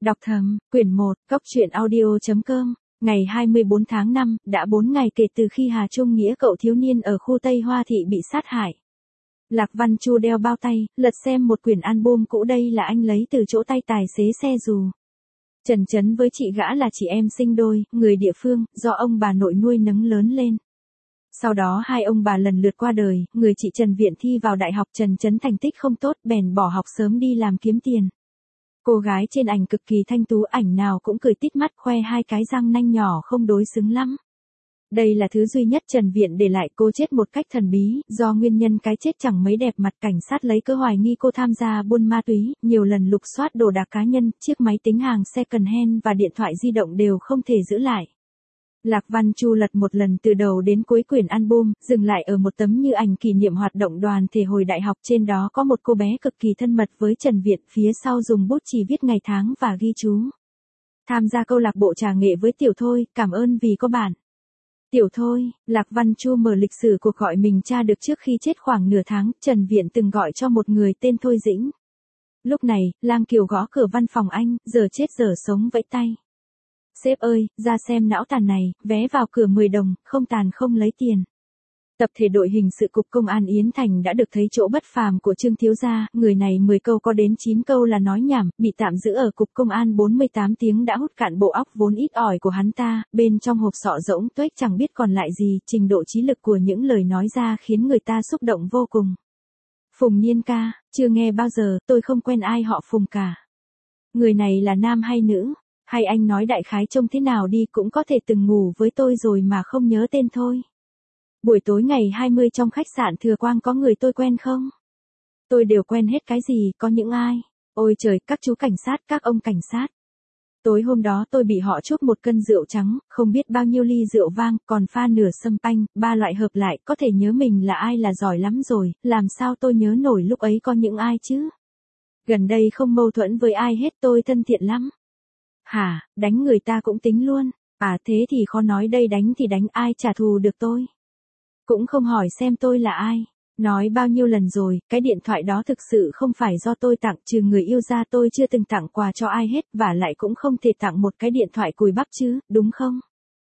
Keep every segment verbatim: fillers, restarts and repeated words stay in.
Đọc thầm, quyển một, Cốc truyện audio chấm com, ngày hai mươi bốn tháng năm, đã bốn ngày kể từ khi Hà Trung Nghĩa cậu thiếu niên ở khu Tây Hoa Thị bị sát hại. Lạc Văn Chu đeo bao tay, lật xem một quyển album cũ, đây là anh lấy từ chỗ tay tài xế xe dù. Trần Chấn với chị gã là chị em sinh đôi, người địa phương, do ông bà nội nuôi nấng lớn lên. Sau đó hai ông bà lần lượt qua đời, người chị Trần viện thi vào đại học, Trần Chấn thành tích không tốt, bèn bỏ học sớm đi làm kiếm tiền. Cô gái trên ảnh cực kỳ thanh tú, ảnh nào cũng cười tít mắt, khoe hai cái răng nanh nhỏ không đối xứng lắm. Đây là thứ duy nhất Trần viện để lại, cô chết một cách thần bí, do nguyên nhân cái chết chẳng mấy đẹp mặt, cảnh sát lấy cớ hoài nghi cô tham gia buôn ma túy, nhiều lần lục soát đồ đạc cá nhân, chiếc máy tính hàng second hand và điện thoại di động đều không thể giữ lại. Lạc Văn Chu lật một lần từ đầu đến cuối quyển album, dừng lại ở một tấm như ảnh kỷ niệm hoạt động đoàn thể hồi đại học, trên đó có một cô bé cực kỳ thân mật với Trần Viện, phía sau dùng bút chì viết ngày tháng và ghi chú. Tham gia câu lạc bộ trà nghệ với Tiểu Thôi, cảm ơn vì có bạn. Tiểu Thôi, Lạc Văn Chu mở lịch sử cuộc gọi mình tra được trước khi chết khoảng nửa tháng, Trần Viện từng gọi cho một người tên Thôi Dĩnh. Lúc này, Lang Kiều gõ cửa văn phòng anh, giờ chết giờ sống vẫy tay. Sếp ơi, ra xem não tàn này, vé vào cửa mười đồng, không tàn không lấy tiền. Tập thể đội hình sự cục công an Yến Thành đã được thấy chỗ bất phàm của Trương thiếu gia, người này mười câu có đến chín câu là nói nhảm, bị tạm giữ ở cục công an bốn mươi tám tiếng đã hút cạn bộ óc vốn ít ỏi của hắn ta, bên trong hộp sọ rỗng tuếch chẳng biết còn lại gì, trình độ trí lực của những lời nói ra khiến người ta xúc động vô cùng. Phùng Niên ca, chưa nghe bao giờ, tôi không quen ai họ Phùng cả. Người này là nam hay nữ? Hay anh nói đại khái trông thế nào đi, cũng có thể từng ngủ với tôi rồi mà không nhớ tên thôi. Buổi tối ngày hai mươi trong khách sạn Thừa Quang có người tôi quen không? Tôi đều quen hết cái gì, có những ai? Ôi trời, các chú cảnh sát, các ông cảnh sát. Tối hôm đó tôi bị họ chuốc một cân rượu trắng, không biết bao nhiêu ly rượu vang, còn pha nửa sâm panh, ba loại hợp lại, có thể nhớ mình là ai là giỏi lắm rồi, làm sao tôi nhớ nổi lúc ấy có những ai chứ? Gần đây không mâu thuẫn với ai hết, tôi thân thiện lắm. Hả, đánh người ta cũng tính luôn, à thế thì khó nói đây, đánh thì đánh, ai trả thù được tôi. Cũng không hỏi xem tôi là ai, nói bao nhiêu lần rồi, cái điện thoại đó thực sự không phải do tôi tặng, trừ người yêu ra tôi chưa từng tặng quà cho ai hết, và lại cũng không thể tặng một cái điện thoại cùi bắp chứ, đúng không?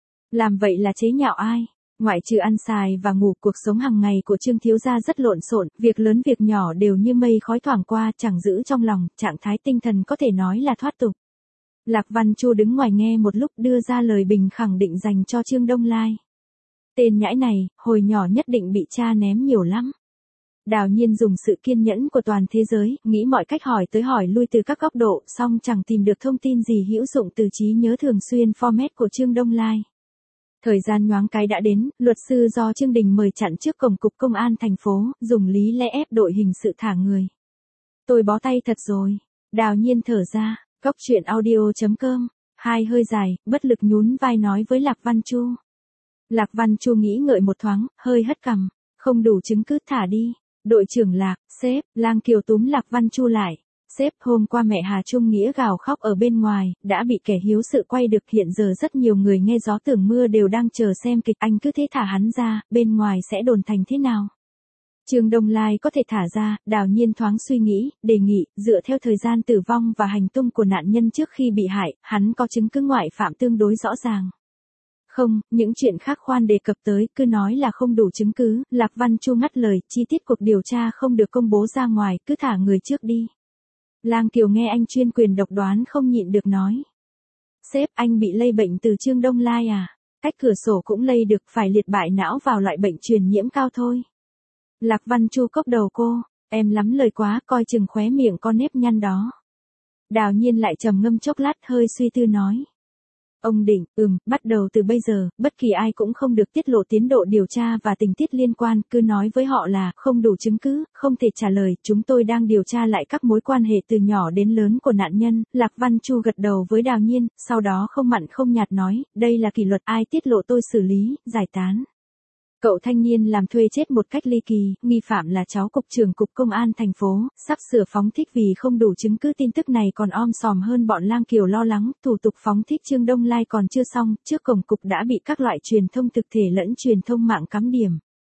Làm vậy là chế nhạo ai? Ngoại trừ ăn xài và ngủ, cuộc sống hàng ngày của Trương thiếu gia rất lộn xộn, việc lớn việc nhỏ đều như mây khói thoảng qua, chẳng giữ trong lòng, trạng thái tinh thần có thể nói là thoát tục. Lạc Văn Chu đứng ngoài nghe một lúc, đưa ra lời bình khẳng định dành cho Trương Đông Lai. Tên nhãi này, hồi nhỏ nhất định bị cha ném nhiều lắm. Đào Nhiên dùng sự kiên nhẫn của toàn thế giới, nghĩ mọi cách hỏi tới hỏi lui từ các góc độ, song chẳng tìm được thông tin gì hữu dụng từ trí nhớ thường xuyên format của Trương Đông Lai. Thời gian nhoáng cái đã đến, luật sư do Trương Đình mời chặn trước cổng cục công an thành phố, dùng lý lẽ ép đội hình sự thả người. Tôi bó tay thật rồi. Đào Nhiên thở ra. Cốc truyện audio chấm com, hai hơi dài, bất lực nhún vai nói với Lạc Văn Chu. Lạc Văn Chu nghĩ ngợi một thoáng, hơi hất cằm, không đủ chứng cứ thả đi. Đội trưởng Lạc, sếp, Lang Kiều túm Lạc Văn Chu lại. Sếp, hôm qua mẹ Hà Trung Nghĩa gào khóc ở bên ngoài, đã bị kẻ hiếu sự quay được, hiện giờ rất nhiều người nghe gió tưởng mưa đều đang chờ xem kịch, anh cứ thế thả hắn ra, bên ngoài sẽ đồn thành thế nào? Trương Đông Lai có thể thả ra, Đào Nhiên thoáng suy nghĩ, đề nghị, dựa theo thời gian tử vong và hành tung của nạn nhân trước khi bị hại, hắn có chứng cứ ngoại phạm tương đối rõ ràng. Không, những chuyện khác khoan đề cập tới, cứ nói là không đủ chứng cứ, Lạc Văn Chu ngắt lời, chi tiết cuộc điều tra không được công bố ra ngoài, cứ thả người trước đi. Lang Kiều nghe anh chuyên quyền độc đoán không nhịn được nói. Sếp, anh bị lây bệnh từ Trương Đông Lai à? Cách cửa sổ cũng lây được, phải liệt bại não vào loại bệnh truyền nhiễm cao thôi. Lạc Văn Chu cốc đầu cô, em lắm lời quá, coi chừng khóe miệng con nếp nhăn đó. Đào Nhiên lại trầm ngâm chốc lát, hơi suy tư nói. Ông Định, ừm, bắt đầu từ bây giờ, bất kỳ ai cũng không được tiết lộ tiến độ điều tra và tình tiết liên quan, cứ nói với họ là không đủ chứng cứ, không thể trả lời, chúng tôi đang điều tra lại các mối quan hệ từ nhỏ đến lớn của nạn nhân. Lạc Văn Chu gật đầu với Đào Nhiên, sau đó không mặn không nhạt nói, đây là kỷ luật, ai tiết lộ tôi xử lý, giải tán. Cậu thanh niên làm thuê chết một cách ly kỳ, nghi phạm là cháu cục trưởng cục công an thành phố, sắp sửa phóng thích vì không đủ chứng cứ, tin tức này còn om sòm hơn bọn Lang Kiều lo lắng, thủ tục phóng thích Trương Đông Lai còn chưa xong, trước cổng cục đã bị các loại truyền thông thực thể lẫn truyền thông mạng cắm điểm.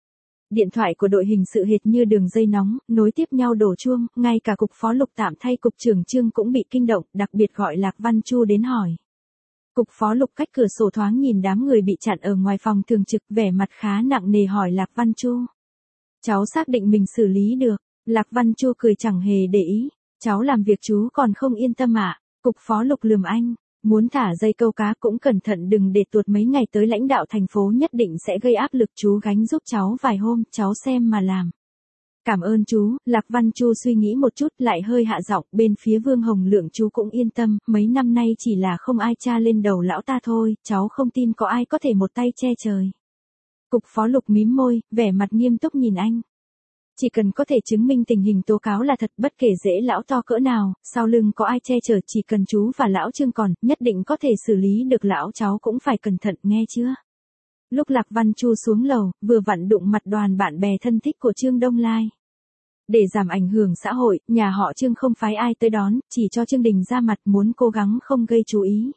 Điện thoại của đội hình sự hệt như đường dây nóng, nối tiếp nhau đổ chuông, ngay cả cục phó Lục tạm thay cục trưởng Trương cũng bị kinh động, đặc biệt gọi Lạc Văn Chu đến hỏi. Cục phó Lục cách cửa sổ thoáng nhìn đám người bị chặn ở ngoài phòng thường trực, vẻ mặt khá nặng nề hỏi Lạc Văn Chu. Cháu xác định mình xử lý được. Lạc Văn Chu cười chẳng hề để ý. Cháu làm việc chú còn không yên tâm ạ. À? Cục phó Lục lườm anh. Muốn thả dây câu cá cũng cẩn thận đừng để tuột mấy ngày tới lãnh đạo thành phố nhất định sẽ gây áp lực chú gánh giúp cháu vài hôm, cháu xem mà làm. Cảm ơn chú, Lạc Văn Chu suy nghĩ một chút lại hơi hạ giọng, bên phía Vương Hồng Lượng chú cũng yên tâm, mấy năm nay chỉ là không ai tra lên đầu lão ta thôi, cháu không tin có ai có thể một tay che trời. Cục phó Lục mím môi, vẻ mặt nghiêm túc nhìn anh. Chỉ cần có thể chứng minh tình hình tố cáo là thật, bất kể dễ lão to cỡ nào, sau lưng có ai che chở, chỉ cần chú và lão Trương còn, nhất định có thể xử lý được lão, cháu cũng phải cẩn thận nghe chưa. Lúc Lạc Văn Chu xuống lầu, vừa vặn đụng mặt đoàn bạn bè thân thích của Trương Đông Lai. Để giảm ảnh hưởng xã hội, nhà họ Trương không phái ai tới đón, chỉ cho Trương Đình ra mặt, muốn cố gắng không gây chú ý.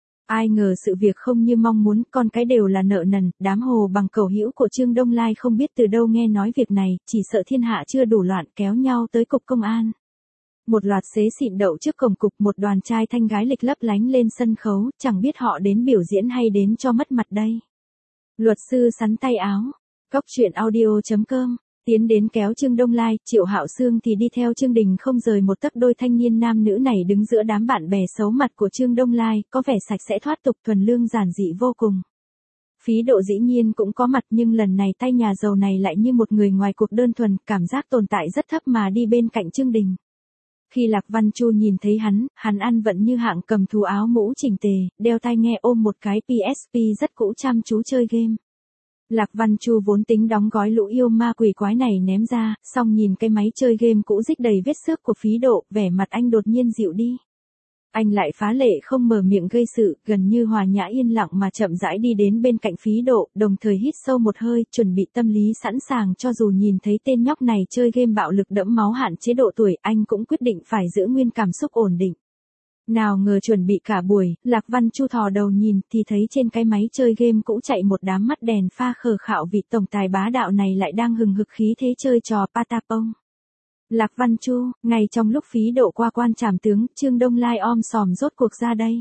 Ai ngờ sự việc không như mong muốn, con cái đều là nợ nần, đám hồ bằng cẩu hữu của Trương Đông Lai không biết từ đâu nghe nói việc này, chỉ sợ thiên hạ chưa đủ loạn kéo nhau tới cục công an. Một loạt xế xịn đậu trước cổng cục, một đoàn trai thanh gái lịch lấp lánh lên sân khấu, chẳng biết họ đến biểu diễn hay đến cho mất mặt đây. Luật sư sắn tay áo. Cóc truyện audio chấm com tiến đến kéo Trương Đông Lai, Triệu Hạo Sương thì đi theo Trương Đình không rời một tấc. Đôi thanh niên nam nữ này đứng giữa đám bạn bè xấu mặt của Trương Đông Lai, có vẻ sạch sẽ thoát tục, thuần lương giản dị vô cùng. Phí Độ dĩ nhiên cũng có mặt, nhưng lần này tay nhà giàu này lại như một người ngoài cuộc, đơn thuần, cảm giác tồn tại rất thấp mà đi bên cạnh Trương Đình. Khi Lạc Văn Chu nhìn thấy hắn, hắn ăn vận như hạng, cầm thú áo mũ chỉnh tề, đeo tai nghe, ôm một cái pê ét pê rất cũ, chăm chú chơi game. Lạc Văn Chu vốn tính đóng gói lũ yêu ma quỷ quái này ném ra, xong nhìn cái máy chơi game cũ rích đầy vết xước của Phí Độ, vẻ mặt anh đột nhiên dịu đi. Anh lại phá lệ không mở miệng gây sự, gần như hòa nhã yên lặng mà chậm rãi đi đến bên cạnh Phí Độ, đồng thời hít sâu một hơi, chuẩn bị tâm lý sẵn sàng cho dù nhìn thấy tên nhóc này chơi game bạo lực đẫm máu hạn chế độ tuổi, anh cũng quyết định phải giữ nguyên cảm xúc ổn định. Nào ngờ chuẩn bị cả buổi, Lạc Văn Chu thò đầu nhìn thì thấy trên cái máy chơi game cũ chạy một đám mắt đèn pha khờ khạo, vị tổng tài bá đạo này lại đang hừng hực khí thế chơi trò patapong. Lạc Văn Chu, ngay trong lúc Phí Độ qua quan trảm tướng, Trương Đông Lai om sòm rốt cuộc ra đây.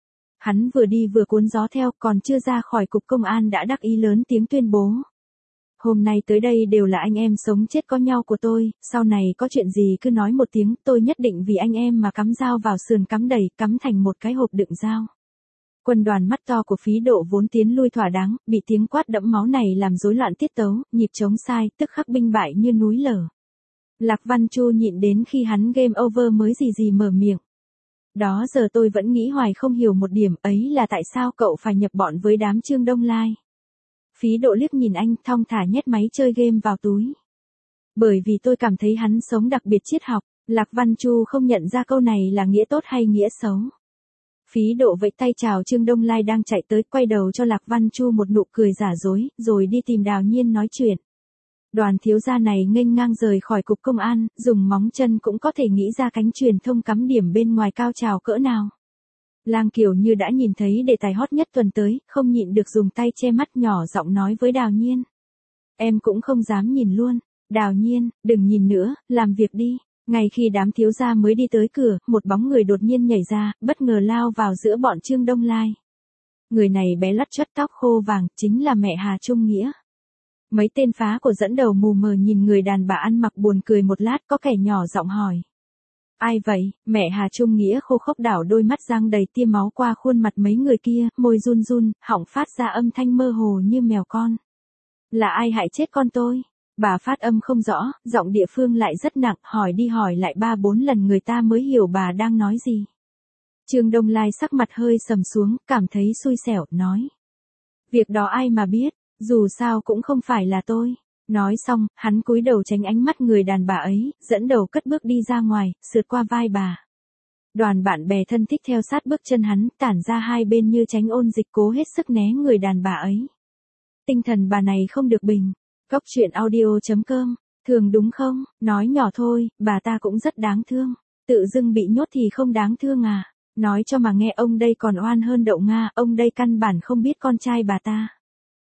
Hắn vừa đi vừa cuốn gió theo, còn chưa ra khỏi cục công an đã đắc ý lớn tiếng tuyên bố. Hôm nay tới đây đều là anh em sống chết có nhau của tôi, sau này có chuyện gì cứ nói một tiếng, tôi nhất định vì anh em mà cắm dao vào sườn, cắm đầy, cắm thành một cái hộp đựng dao. Quân đoàn mắt to của Phí Độ vốn tiến lui thỏa đáng, bị tiếng quát đẫm máu này làm rối loạn tiết tấu, nhịp chống sai, tức khắc binh bại như núi lở. Lạc Văn Chu nhịn đến khi hắn game over mới gì gì mở miệng. Đó giờ tôi vẫn nghĩ hoài không hiểu một điểm, ấy là tại sao cậu phải nhập bọn với đám Trương Đông Lai. Phí Độ liếc nhìn anh, thong thả nhét máy chơi game vào túi. Bởi vì tôi cảm thấy hắn sống đặc biệt triết học. Lạc Văn Chu không nhận ra câu này là nghĩa tốt hay nghĩa xấu. Phí Độ vẫy tay chào Trương Đông Lai đang chạy tới, quay đầu cho Lạc Văn Chu một nụ cười giả dối, rồi đi tìm Đào Nhiên nói chuyện. Đoàn thiếu gia này nghênh ngang rời khỏi cục công an, dùng móng chân cũng có thể nghĩ ra cánh truyền thông cắm điểm bên ngoài cao trào cỡ nào. Lang Kiều như đã nhìn thấy đề tài hot nhất tuần tới, không nhịn được dùng tay che mắt nhỏ giọng nói với Đào Nhiên. Em cũng không dám nhìn luôn. Đào Nhiên, đừng nhìn nữa, làm việc đi. Ngay khi đám thiếu gia mới đi tới cửa, một bóng người đột nhiên nhảy ra, bất ngờ lao vào giữa bọn Trương Đông Lai. Người này bé lắt chắt, tóc khô vàng, chính là mẹ Hà Trung Nghĩa. Mấy tên phá của dẫn đầu mù mờ nhìn người đàn bà ăn mặc buồn cười một lát, có kẻ nhỏ giọng hỏi. Ai vậy? Mẹ Hà Trung Nghĩa khô khốc đảo đôi mắt giang đầy tia máu qua khuôn mặt mấy người kia, môi run run, họng phát ra âm thanh mơ hồ như mèo con. Là ai hại chết con tôi? Bà phát âm không rõ, giọng địa phương lại rất nặng, hỏi đi hỏi lại ba bốn lần người ta mới hiểu bà đang nói gì. Trương Đông Lai sắc mặt hơi sầm xuống, cảm thấy xui xẻo, nói. Việc đó ai mà biết, dù sao cũng không phải là tôi. Nói xong, hắn cúi đầu tránh ánh mắt người đàn bà ấy, dẫn đầu cất bước đi ra ngoài, sượt qua vai bà. Đoàn bạn bè thân thích theo sát bước chân hắn, tản ra hai bên như tránh ôn dịch, cố hết sức né người đàn bà ấy. Tinh thần bà này không được bình. Cóc truyện audio chấm com, thường đúng không? Nói nhỏ thôi, bà ta cũng rất đáng thương. Tự dưng bị nhốt thì không đáng thương à? Nói cho mà nghe, ông đây còn oan hơn đậu Nga, ông đây căn bản không biết con trai bà ta.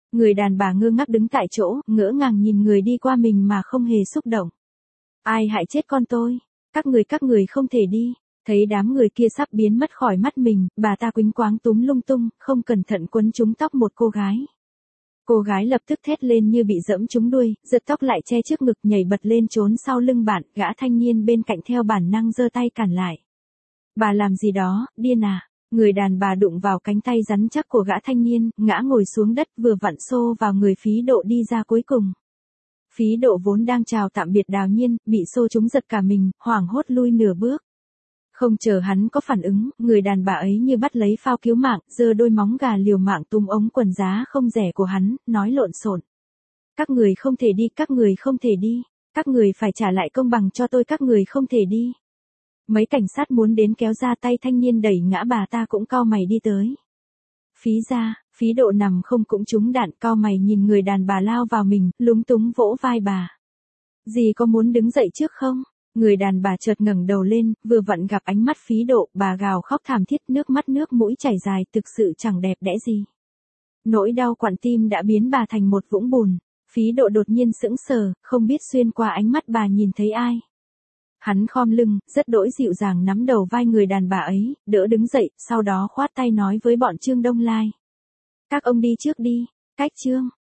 Người đàn bà ngơ ngác đứng tại chỗ, ngỡ ngàng nhìn người đi qua mình mà không hề xúc động. Ai hại chết con tôi? Các người các người không thể đi. Thấy đám người kia sắp biến mất khỏi mắt mình, bà ta quýnh quáng túm lung tung, không cẩn thận quấn trúng tóc một cô gái. Cô gái lập tức thét lên như bị giẫm trúng đuôi, giật tóc lại che trước ngực nhảy bật lên trốn sau lưng bạn, gã thanh niên bên cạnh theo bản năng giơ tay cản lại. Bà làm gì đó, điên à? Người đàn bà đụng vào cánh tay rắn chắc của gã thanh niên, ngã ngồi xuống đất vừa vặn xô vào người Phí Độ đi ra cuối cùng. Phí Độ vốn đang chào tạm biệt Đào Nhiên, bị xô trúng giật cả mình, hoảng hốt lui nửa bước. Không chờ hắn có phản ứng, người đàn bà ấy như bắt lấy phao cứu mạng, giơ đôi móng gà liều mạng túm ống quần giá không rẻ của hắn, nói lộn xộn. Các người không thể đi, các người không thể đi. Các người phải trả lại công bằng cho tôi, các người không thể đi. Mấy cảnh sát muốn đến kéo ra tay thanh niên đẩy ngã bà ta cũng cau mày đi tới. Phí ra, Phí Độ nằm không cũng trúng đạn, cau mày nhìn người đàn bà lao vào mình, lúng túng vỗ vai bà. Dì có muốn đứng dậy trước không? Người đàn bà chợt ngẩng đầu lên, vừa vặn gặp ánh mắt Phí Độ, bà gào khóc thảm thiết, nước mắt nước mũi chảy dài, thực sự chẳng đẹp đẽ gì. Nỗi đau quặn tim đã biến bà thành một vũng bùn. Phí Độ đột nhiên sững sờ, không biết xuyên qua ánh mắt bà nhìn thấy ai. Hắn khom lưng, rất đỗi dịu dàng nắm đầu vai người đàn bà ấy, đỡ đứng dậy, sau đó khoát tay nói với bọn Trương Đông Lai. Các ông đi trước đi, cách Trương.